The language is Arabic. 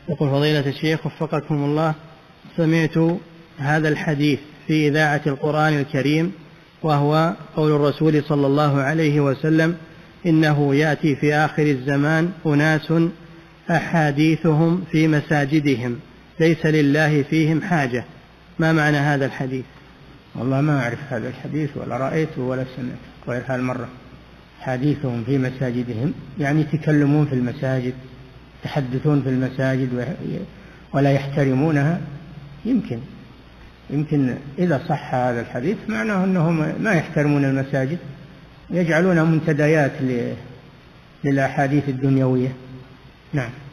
يقول فضيلة الشيخ وفقكم الله، سمعت هذا الحديث في إذاعة القرآن الكريم، وهو قول الرسول صلى الله عليه وسلم: إنه يأتي في آخر الزمان أناس أحاديثهم في مساجدهم ليس لله فيهم حاجة. ما معنى هذا الحديث؟ والله ما أعرف هذا الحديث ولا رأيته ولا سمعت غير هالمرة. حديثهم في مساجدهم يعني يتكلمون في المساجد، يتحدثون في المساجد ولا يحترمونها. يمكن إذا صح هذا الحديث معناه أنهم ما يحترمون المساجد، يجعلونها منتديات للأحاديث الدنيوية. نعم.